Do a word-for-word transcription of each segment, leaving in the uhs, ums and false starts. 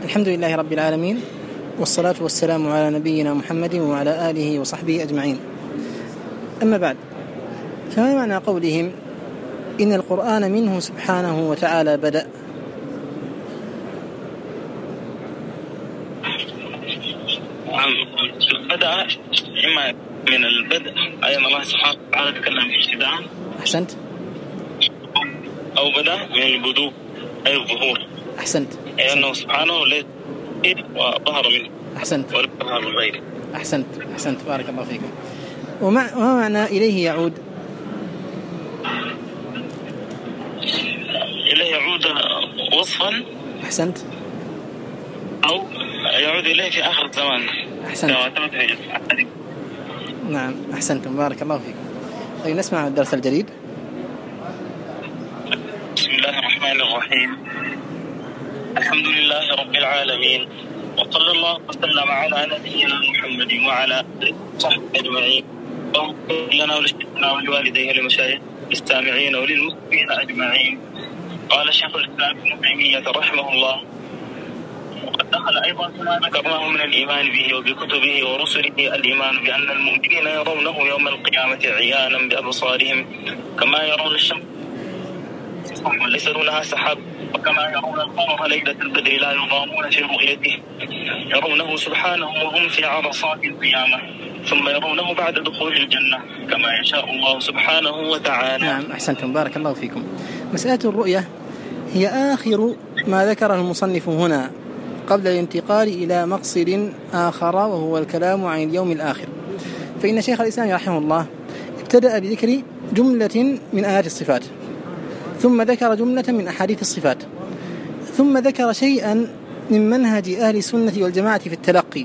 الحمد لله رب العالمين، والصلاة والسلام على نبينا محمد وعلى آله وصحبه أجمعين. أما بعد، فما معنى قولهم إن القرآن منه سبحانه وتعالى بدأ؟ بدأ إما من البدء أي الله سبحانه وتعالى تكلم في ابتداء. أحسنت. أو بدأ من البدو أي الظهور. أحسنت. أي أنه سبحانه ليس وظهر منه. أحسنت. وظهر من غيره. أحسنت. أحسنت بارك الله فيكم. وما معنى إليه يعود؟ إليه يعود وصفا. أحسنت. أو يعود إليه في آخر الزمان. أحسنت. نعم أحسنتم بارك الله فيكم. طيب نسمع الدرس الجديد. بسم الله الرحمن الرحيم. الحمد لله رب العالمين، وصلى الله وسلم على نبينا محمد وعلى صحبه أجمعين، واغفر لنا ولشيخنا ولوالديه ولمشايخ السامعين وللمسلمين أجمعين. قال شيخ الإسلام ابن تيمية رحمه الله: وقد دخل أيضا كما ذكرناه من الإيمان به وبكتبه ورسله الإيمان بأن المؤمنين يرونه يوم القيامة عيانا بأبصارهم كما يرون الشمس ليس دونها سحاب، وكما يرون القمر ليلة البدر لا يضامون في رؤيته، يرونه سبحانه وهم في عرصات القيامة، ثم يرونه بعد دخول الجنة كما يشاء الله سبحانه وتعالى. نعم أحسنتم بارك الله فيكم. مسألة الرؤية هي آخر ما ذكره المصنف هنا قبل الانتقال إلى مقصد آخر، وهو الكلام عن اليوم الآخر. فإن شيخ الإسلام رحمه الله ابتدأ بذكر جملة من آيات الصفات، ثم ذكر جملة من أحاديث الصفات، ثم ذكر شيئا من منهج أهل السنة والجماعة في التلقي،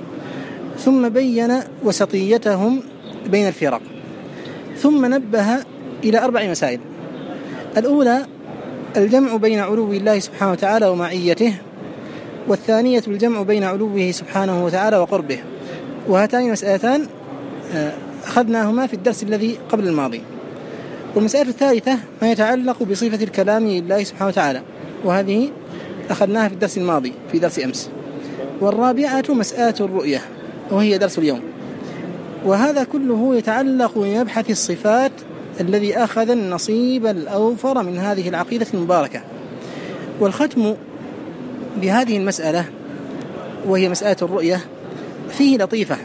ثم بين وسطيتهم بين الفرق، ثم نبه إلى أربع مسائل. الأولى الجمع بين علو الله سبحانه وتعالى ومعيته، والثانية الجمع بين علوه سبحانه وتعالى وقربه، وهاتان مسألتان أخذناهما في الدرس الذي قبل الماضي. والمسألة الثالثة ما يتعلق بصفة الكلام لله سبحانه وتعالى، وهذه أخذناها في الدرس الماضي في درس أمس. والرابعة مسألة الرؤية، وهي درس اليوم. وهذا كله يتعلق بمبحث الصفات الذي أخذ النصيب الأوفر من هذه العقيدة المباركة. والختم بهذه المسألة وهي مسألة الرؤية فيه لطيفة،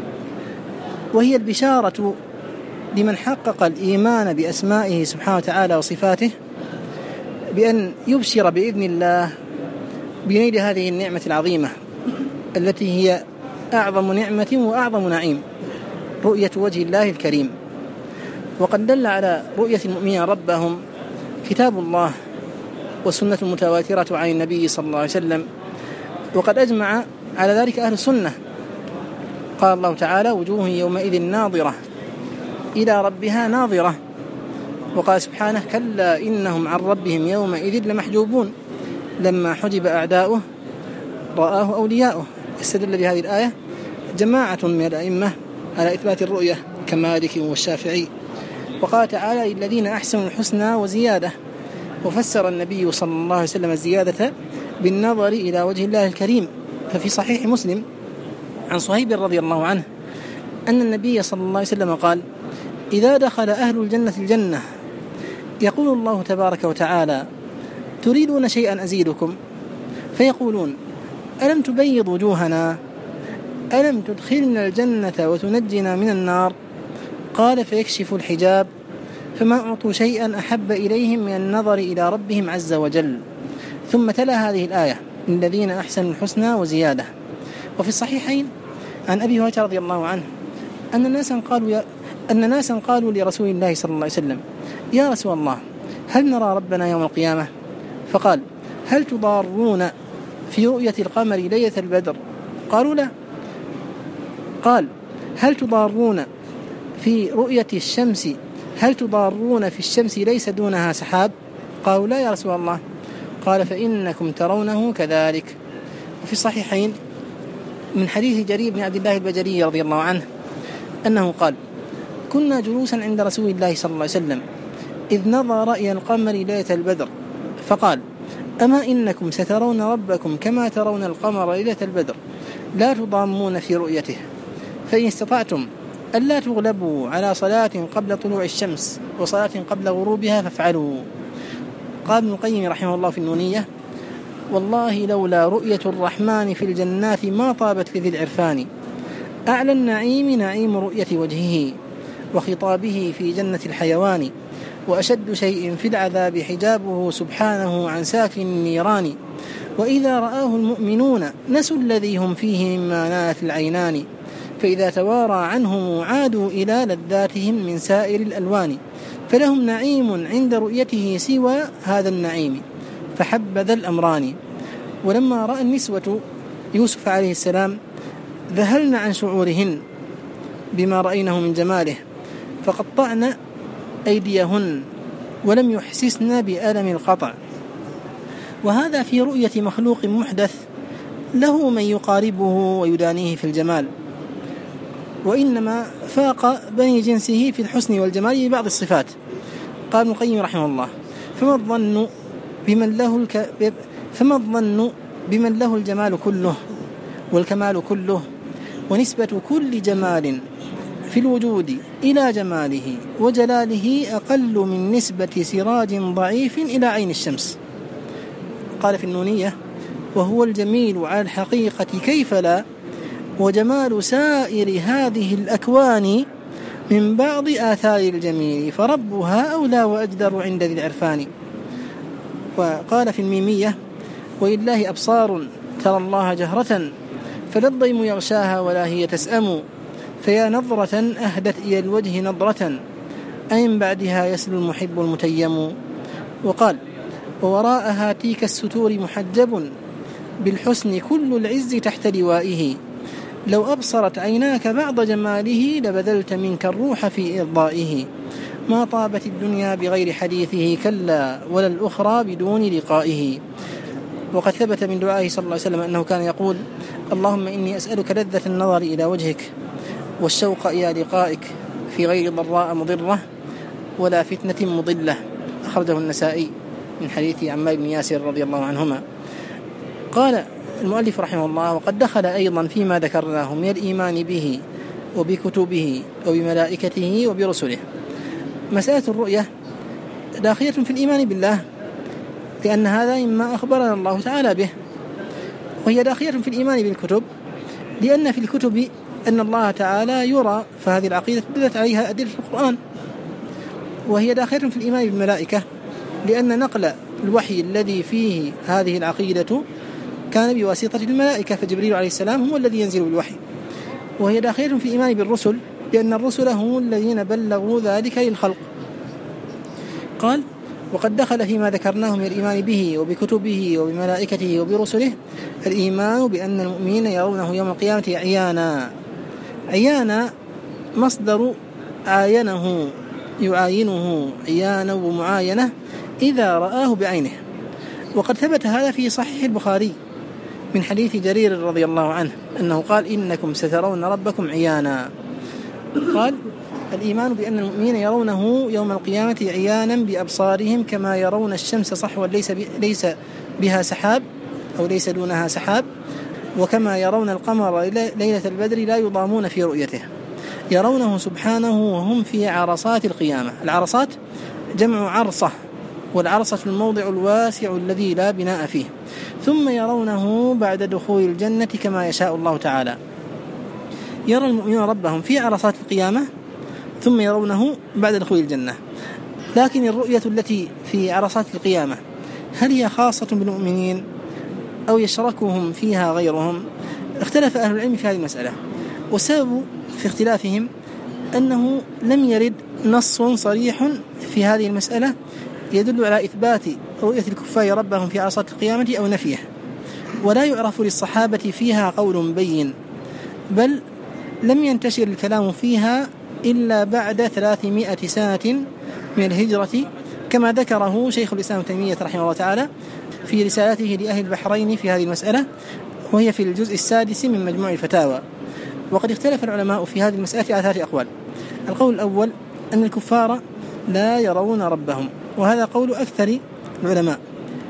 وهي البشارة لمن حقق الإيمان بأسمائه سبحانه وتعالى وصفاته بأن يبشر بإذن الله بنيل هذه النعمة العظيمة التي هي أعظم نعمة وأعظم نعيم، رؤية وجه الله الكريم. وقد دل على رؤية المؤمنين ربهم كتاب الله والسنة المتواترة عن النبي صلى الله عليه وسلم، وقد أجمع على ذلك أهل السنة. قال الله تعالى: وجوه يومئذ ناظرة إلى ربها ناظرة. وقال سبحانه: كلا إنهم عن ربهم يومئذ لمحجوبون لما حجب أعداؤه رآه أولياؤه. استدل بهذه الآية جماعة من الأئمة على إثبات الرؤية كمالك والشافعي. وقال تعالى: للذين أحسنوا الحسنى وزيادة. وفسر النبي صلى الله عليه وسلم الزيادة بالنظر إلى وجه الله الكريم. ففي صحيح مسلم عن صهيب رضي الله عنه أن النبي صلى الله عليه وسلم قال: إذا دخل أهل الجنة الجنة يقول الله تبارك وتعالى: تريدون شيئا أزيدكم؟ فيقولون: ألم تبيض وجوهنا؟ ألم تدخلنا الجنة وتنجنا من النار؟ قال: فيكشف الحجاب فما أعطوا شيئا أحب إليهم من النظر إلى ربهم عز وجل. ثم تلا هذه الآية: الذين أحسنوا الحسنى وزيادة. وفي الصحيحين عن أبي هريرة رضي الله عنه أن ناسا قالوا يا أن ناسا قالوا لرسول الله صلى الله عليه وسلم: يا رسول الله، هل نرى ربنا يوم القيامة؟ فقال: هل تضارون في رؤية القمر ليلة البدر؟ قالوا: لا. قال: هل تضارون في رؤية الشمس هل تضارون في الشمس ليس دونها سحاب؟ قالوا: لا يا رسول الله. قال: فإنكم ترونه كذلك. وفي الصحيحين من حديث جرير بن عبد الله البجلي رضي الله عنه أنه قال: كنا جلوسا عند رسول الله صلى الله عليه وسلم إذ نظر إلى القمر ليلة البدر فقال: أما إنكم سترون ربكم كما ترون القمر ليلة البدر لا تضامون في رؤيته، فإن استطعتم ألا تغلبوا على صلاة قبل طلوع الشمس وصلاة قبل غروبها فافعلوا. قال ابن القيم رحمه الله في النونية: والله لولا رؤية الرحمن في الجنات ما طابت لذي العرفان، أعلى النعيم نعيم رؤية وجهه وخطابه في جنة الحيوان، وأشد شيء في العذاب حجابه سبحانه عن ساكن النيران، وإذا رآه المؤمنون نسوا الذي هم فيه مما نالت العينان، فإذا توارى عنهم عادوا إلى لذاتهم من سائر الألوان، فلهم نعيم عند رؤيته سوى هذا النعيم فحبذا الأمران. ولما رأى النسوة يوسف عليه السلام ذهلن عن شعورهن بما رأينه من جماله فقطعن أيديهن ولم يحسسن بألم القطع، وهذا في رؤية مخلوق محدث له من يقاربه ويدانيه في الجمال، وإنما فاق بني جنسه في الحسن والجمال ببعض الصفات. قال ابن القيم رحمه الله: فما الظن بمن له الك... فما الظن بمن له الجمال كله والكمال كله، ونسبة كل جمال في الوجود إلى جماله وجلاله أقل من نسبة سراج ضعيف إلى عين الشمس. قال في النونية: وهو الجميل على الحقيقة كيف لا، وجمال سائر هذه الأكوان من بعض آثار الجميل، فربها أولى وأجدر عند ذي العرفان. وقال في الميمية: ولله أبصار ترى الله جهرة، فلا الضيم يغشاها ولا هي تسأم، فيا نظرة أهدت إلى الوجه نظرة، أي من بعدها يسلو المحب المتيم. وقال: ووراء هاتيك الستور محجب، بالحسن كل العز تحت لوائه، لو أبصرت عيناك بعض جماله لبذلت منك الروح في إرضائه، ما طابت الدنيا بغير حديثه كلا، ولا الأخرى بدون لقائه. وقد ثبت من دعائه صلى الله عليه وسلم أنه كان يقول: اللهم إني أسألك لذة النظر إلى وجهك والشوق إلى لقائك في غير ضراء مضرة ولا فتنة مضلة. أخرجه النسائي من حديث عمار بن ياسر رضي الله عنهما. قال المؤلف رحمه الله: وقد دخل أيضا فيما ذكرناه من الإيمان به وبكتبه وبملائكته وبرسله مسألة الرؤية داخلة في الإيمان بالله، لأن هذا مما أخبرنا الله تعالى به، وهي داخلة في الإيمان بالكتب لأن في الكتب أن الله تعالى يرى، فهذه العقيدة دلت عليها أدلة القرآن. وهي داخلة في الإيمان بالملائكة لأن نقل الوحي الذي فيه هذه العقيدة كان بواسطة الملائكة، فجبريل عليه السلام هو الذي ينزل بالوحي. وهي داخلة في الإيمان بالرسل لأن الرسل هم الذين بلغوا ذلك للخلق. قال: وقد دخل فيما ذكرناه من الإيمان به وبكتبه وبملائكته وبرسله الإيمان بأن المؤمنين يرونه يوم القيامة عيانا. عيانا مصدر عاينه يعاينه عيانا ومعاينة إذا رآه بعينه. وقد ثبت هذا في صحيح البخاري من حديث جرير رضي الله عنه أنه قال: إنكم سترون ربكم عيانا. قال: الإيمان بأن المؤمنين يرونه يوم القيامة عيانا بأبصارهم كما يرون الشمس صحوا ليس ليس بها سحاب أو ليس دونها سحاب، وكما يرون القمر ليلة البدر لا يضامون في رؤيته، يرونه سبحانه وهم في عرصات القيامة. العرصات جمع عرصة، والعرصة الموضع الواسع الذي لا بناء فيه، ثم يرونه بعد دخول الجنة كما يشاء الله تعالى. يرى المؤمنون ربهم في عرصات القيامة ثم يرونه بعد دخول الجنة. لكن الرؤية التي في عرصات القيامة هل هي خاصة بالمؤمنين أو يشركهم فيها غيرهم؟ اختلف أهل العلم في هذه المسألة، والسبب في اختلافهم أنه لم يرد نص صريح في هذه المسألة يدل على إثبات رؤية الكفار ربهم في عرصات القيامة أو نفيه، ولا يعرف للصحابة فيها قول بين، بل لم ينتشر الكلام فيها إلا بعد ثلاثمائة سنة من الهجرة، كما ذكره شيخ الإسلام تيمية رحمه الله تعالى في رسالته لأهل البحرين في هذه المسألة، وهي في الجزء السادس من مجموع الفتاوى. وقد اختلف العلماء في هذه المسألة على ثلاثة أقوال. القول الأول أن الكفار لا يرون ربهم، وهذا قول أكثر العلماء،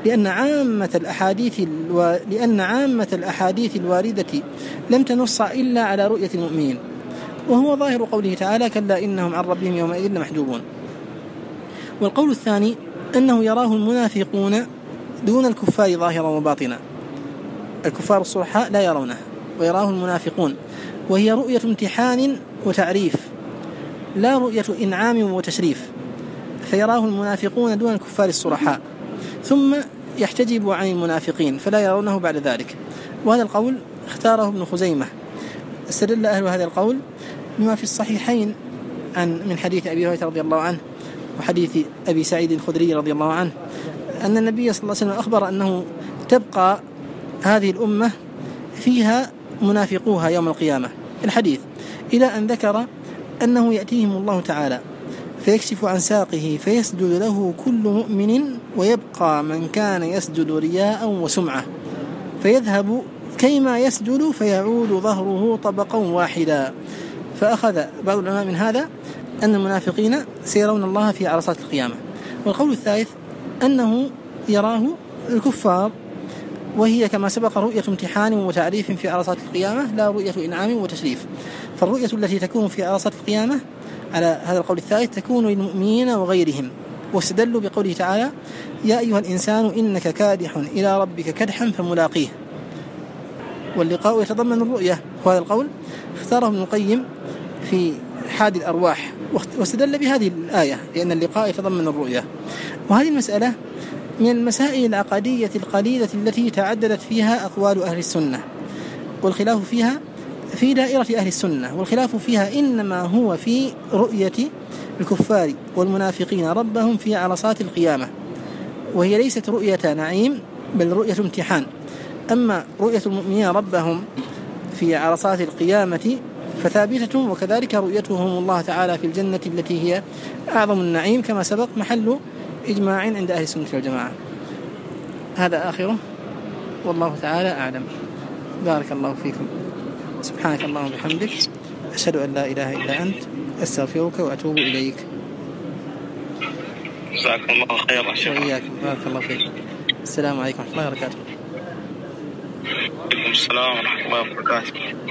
لأن عامة الأحاديث الو... لأن عامة الأحاديث الواردة لم تنص إلا على رؤية المؤمنين، وهو ظاهر قوله تعالى: كلا إنهم عن ربهم يومئذ لمحجوبون. والقول الثاني أنه يراه المنافقون دون الكفار ظاهرا وباطنا، الكفار الصرحاء لا يرونه ويراه المنافقون، وهي رؤية امتحان وتعريف لا رؤية إنعام وتشريف، فيراه المنافقون دون الكفار الصرحاء ثم يحتجب عن المنافقين فلا يرونه بعد ذلك. وهذا القول اختاره ابن خزيمة. استدل أهل هذا القول بما في الصحيحين عن من حديث أبي هريرة رضي الله عنه وحديث أبي سعيد الخدري رضي الله عنه أن النبي صلى الله عليه وسلم أخبر أنه تبقى هذه الأمة فيها منافقوها يوم القيامة الحديث، إلى أن ذكر أنه يأتيهم الله تعالى فيكشف عن ساقه فيسجد له كل مؤمن ويبقى من كان يسجد رياء وسمعة فيذهب كيما يسجد فيعود ظهره طبقا واحدا. فأخذ بعض العلماء من هذا أن المنافقين سيرون الله في عرصات القيامة. والقول الثالث أنه يراه الكفار، وهي كما سبق رؤية امتحان وتعريف في عرصات القيامة لا رؤية إنعام وتشريف. فالرؤية التي تكون في عرصات القيامة على هذا القول الثالث تكون للمؤمنين وغيرهم، واستدلوا بقوله تعالى: يا أيها الإنسان إنك كادح إلى ربك كدحا فملاقيه. واللقاء يتضمن الرؤية، وهذا القول اختاره ابن القيم في حاد الأرواح واستدل بهذه الآية لأن اللقاء يتضمن الرؤية. وهذه المسألة من المسائل العقدية القليلة التي تعددت فيها أقوال أهل السنة، والخلاف فيها في دائرة أهل السنة، والخلاف فيها إنما هو في رؤية الكفار والمنافقين ربهم في عرصات القيامة، وهي ليست رؤية نعيم بل رؤية امتحان. أما رؤية المؤمنين ربهم في عرصات القيامة فثابتة، وكذلك رؤيتهم الله تعالى في الجنة التي هي أعظم النعيم كما سبق محل إجماع عند أهل السنة والجماعة. هذا آخره، والله تعالى أعلم. بارك الله فيكم. سبحانك اللهم وبحمدك، أشهد أن لا إله إلا أنت، أستغفرك وأتوب إليك. جزاكم الله خيرا. وإياكم، بارك الله فيكم. السلام عليكم ورحمة الله وبركاته. وعليكم السلام ورحمة الله وبركاته.